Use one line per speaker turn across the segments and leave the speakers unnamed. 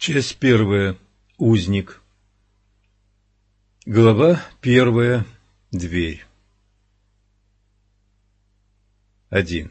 Часть первая. Узник. Глава первая. Дверь. 1.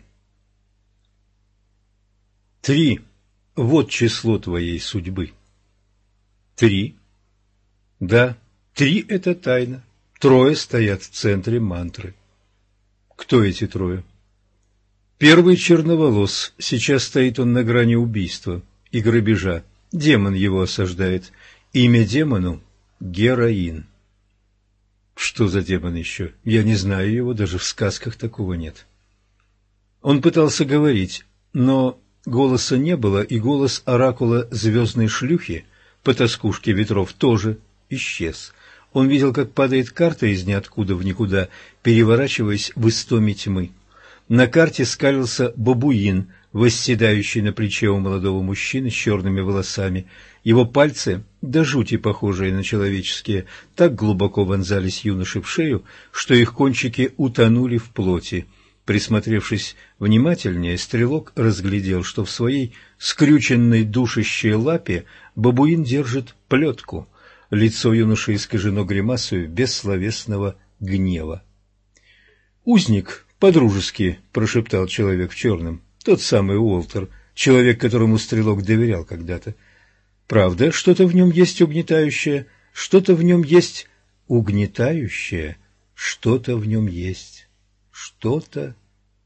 3. Вот число твоей судьбы. 3. Да, 3 – это тайна. 3 стоят в центре мантры. Кто эти 3? Первый черноволос. Сейчас стоит он на грани убийства и грабежа. Демон его осаждает. Имя демону – Героин. Что за демон еще? Я не знаю его, даже в сказках такого нет. Он пытался говорить, но голоса не было, и голос оракула звездной шлюхи, потаскушки ветров, тоже исчез. Он видел, как падает карта из ниоткуда в никуда, переворачиваясь в истоме тьмы. На карте скалился бабуин, восседающий на плече у молодого мужчины с черными волосами. Его пальцы, до жути похожие на человеческие, так глубоко вонзались юноше в шею, что их кончики утонули в плоти. Присмотревшись внимательнее, стрелок разглядел, что в своей скрюченной душащей лапе бабуин держит плетку. Лицо юноши искажено гримасою бессловесного гнева. «Узник!» — по-дружески прошептал человек в черном. Тот самый Уолтер, человек, которому стрелок доверял когда-то. Правда, что-то в нем есть угнетающее, что-то в нем есть угнетающее, что-то в нем есть, что-то...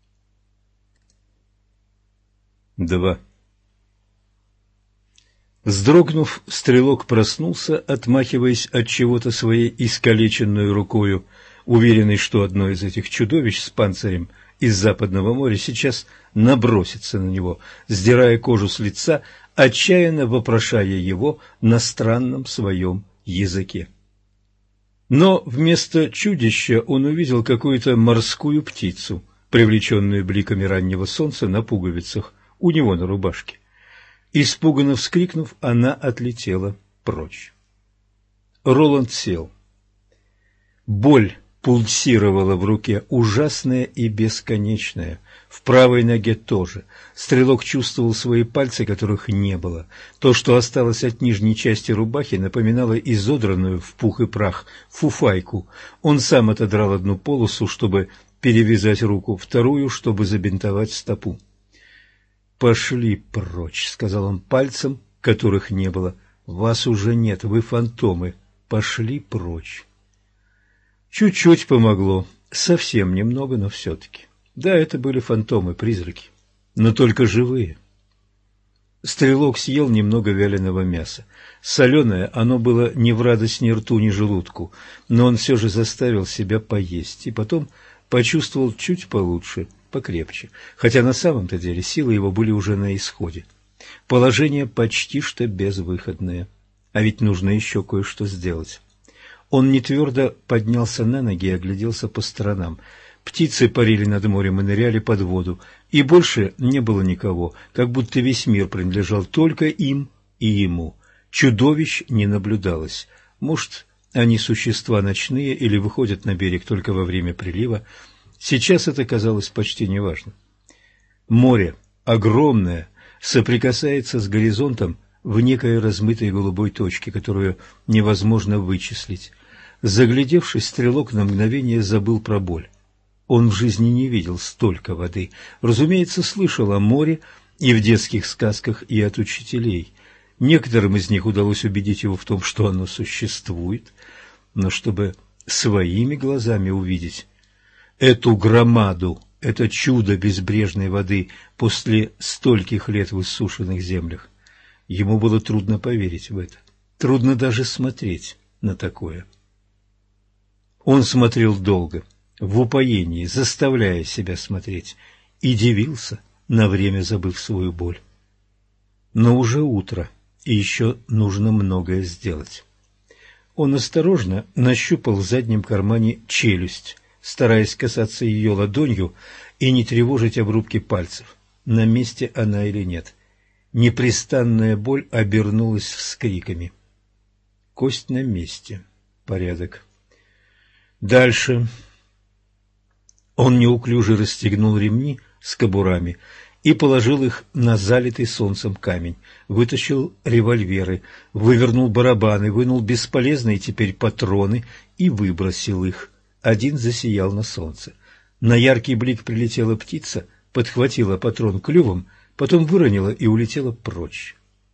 2. Вздрогнув, стрелок проснулся, отмахиваясь от чего-то своей искалеченной рукою, уверенный, что одно из этих чудовищ с панцирем из Западного моря сейчас набросится на него, сдирая кожу с лица, отчаянно вопрошая его на странном своем языке. Но вместо чудища он увидел какую-то морскую птицу, привлеченную бликами раннего солнца на пуговицах у него на рубашке. Испуганно вскрикнув, она отлетела прочь. Роланд сел. Боль пульсировала в руке, ужасная и бесконечная. В правой ноге тоже. Стрелок чувствовал свои пальцы, которых не было. То, что осталось от нижней части рубахи, напоминало изодранную в пух и прах фуфайку. Он сам отодрал одну полосу, чтобы перевязать руку, вторую, чтобы забинтовать стопу. «Пошли прочь», — сказал он пальцем, которых не было. «Вас уже нет, вы фантомы. Пошли прочь». Чуть-чуть помогло, совсем немного, но все-таки. Да, это были фантомы, призраки, но только живые. Стрелок съел немного вяленого мяса. Соленое оно было ни в радость ни рту, ни желудку, но он все же заставил себя поесть, и потом почувствовал чуть получше, покрепче, хотя на самом-то деле силы его были уже на исходе. Положение почти что безвыходное, а ведь нужно еще кое-что сделать. Он нетвердо поднялся на ноги и огляделся по сторонам. Птицы парили над морем и ныряли под воду, и больше не было никого, как будто весь мир принадлежал только им и ему. Чудовищ не наблюдалось. Может, они существа ночные или выходят на берег только во время прилива. Сейчас это казалось почти неважно. Море, огромное, соприкасается с горизонтом в некой размытой голубой точке, которую невозможно вычислить. Заглядевшись, стрелок на мгновение забыл про боль. Он в жизни не видел столько воды. Разумеется, слышал о море и в детских сказках, и от учителей. Некоторым из них удалось убедить его в том, что оно существует, но чтобы своими глазами увидеть эту громаду, это чудо безбрежной воды после стольких лет в иссушенных землях, ему было трудно поверить в это, трудно даже смотреть на такое. Он смотрел долго, в упоении, заставляя себя смотреть, и дивился, на время забыв свою боль. Но уже утро, и еще нужно многое сделать. Он осторожно нащупал в заднем кармане челюсть, стараясь касаться ее ладонью и не тревожить обрубки пальцев, на месте она или нет. Непрестанная боль обернулась вскриками. Кость на месте. Порядок. Дальше. Он неуклюже расстегнул ремни с кобурами и положил их на залитый солнцем камень. Вытащил револьверы, вывернул барабаны, вынул бесполезные теперь патроны и выбросил их. Один засиял на солнце. На яркий блик прилетела птица, подхватила патрон клювом, потом выронила и улетела прочь.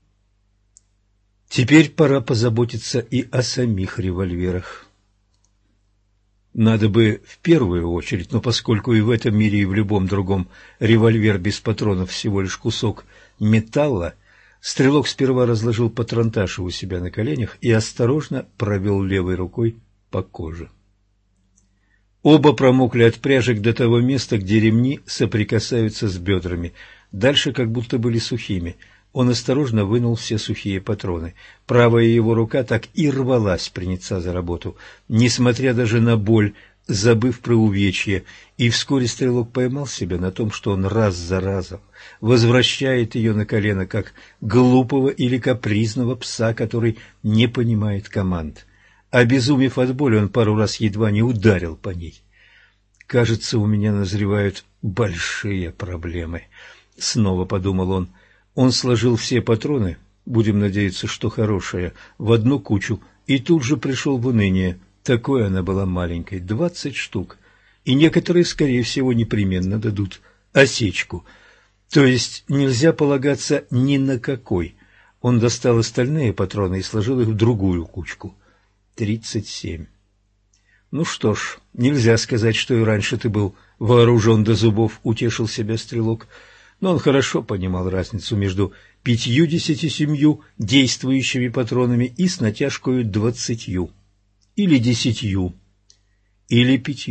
Теперь пора позаботиться и о самих револьверах. Надо бы в первую очередь, но поскольку и в этом мире, и в любом другом револьвер без патронов всего лишь кусок металла, стрелок сперва разложил патронташи у себя на коленях и осторожно провел левой рукой по коже. Оба промокли от пряжек до того места, где ремни соприкасаются с бедрами. Дальше как будто были сухими. Он осторожно вынул все сухие патроны. Правая его рука так и рвалась приняться за работу, несмотря даже на боль, забыв про увечье, и вскоре стрелок поймал себя на том, что он раз за разом возвращает ее на колено, как глупого или капризного пса, который не понимает команд. Обезумев от боли, он пару раз едва не ударил по ней. «Кажется, у меня назревают большие проблемы», — снова подумал он. Он сложил все патроны, будем надеяться, что хорошие, в одну кучу, и тут же пришел в уныние. Такой она была маленькой, 20 штук, и некоторые, скорее всего, непременно дадут осечку. То есть нельзя полагаться ни на какой. Он достал остальные патроны и сложил их в другую кучку. 37. Ну что ж, нельзя сказать, что и раньше ты был вооружен до зубов, утешил себя стрелок. Но он хорошо понимал разницу между 57 действующими патронами и с натяжкою 20, или 10, или 5,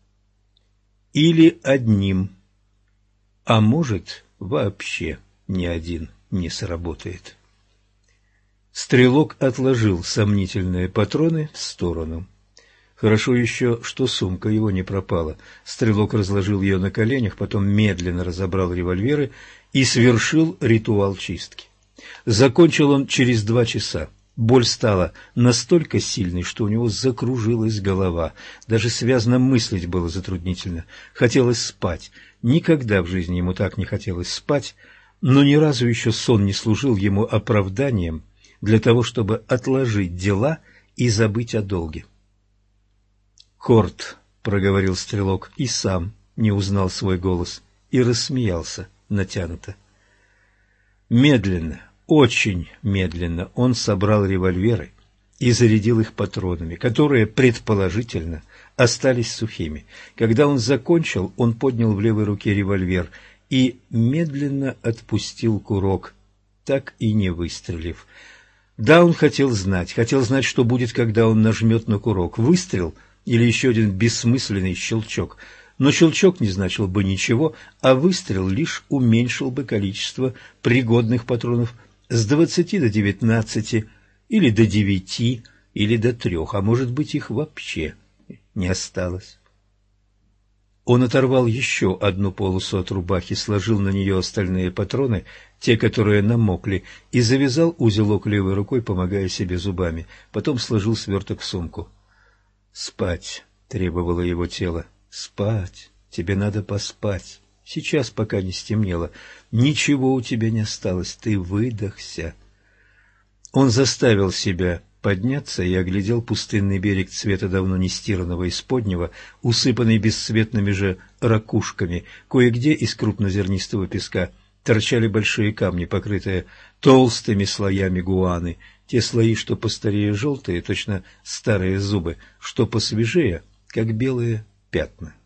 или одним, а может, вообще ни один не сработает. Стрелок отложил сомнительные патроны в сторону. Хорошо еще, что сумка его не пропала. Стрелок разложил ее на коленях, потом медленно разобрал револьверы и совершил ритуал чистки. Закончил он через 2 часа. Боль стала настолько сильной, что у него закружилась голова. Даже связно мыслить было затруднительно. Хотелось спать. Никогда в жизни ему так не хотелось спать, но ни разу еще сон не служил ему оправданием для того, чтобы отложить дела и забыть о долге. «Корт», — проговорил стрелок, и сам не узнал свой голос, и рассмеялся натянуто. Медленно, очень медленно он собрал револьверы и зарядил их патронами, которые, предположительно, остались сухими. Когда он закончил, он поднял в левой руке револьвер и медленно отпустил курок, так и не выстрелив. Да, он хотел знать, что будет, когда он нажмет на курок. Выстрел или еще один бессмысленный щелчок. Но щелчок не значил бы ничего, а выстрел лишь уменьшил бы количество пригодных патронов с 20 до 19, или до 9, или до 3, а может быть, их вообще не осталось. Он оторвал еще одну полосу от рубахи, сложил на нее остальные патроны, те, которые намокли, и завязал узелок левой рукой, помогая себе зубами. Потом сложил сверток в сумку. «Спать», — требовало его тело. «Спать. Тебе надо поспать. Сейчас, пока не стемнело. Ничего у тебя не осталось. Ты выдохся». Он заставил себя подняться и оглядел пустынный берег цвета давно не стиранного исподнего, усыпанный бесцветными же ракушками. Кое-где из крупнозернистого песка торчали большие камни, покрытые толстыми слоями гуаны. Те слои, что постарее желтые, точно старые зубы, что посвежее, как белые пятна.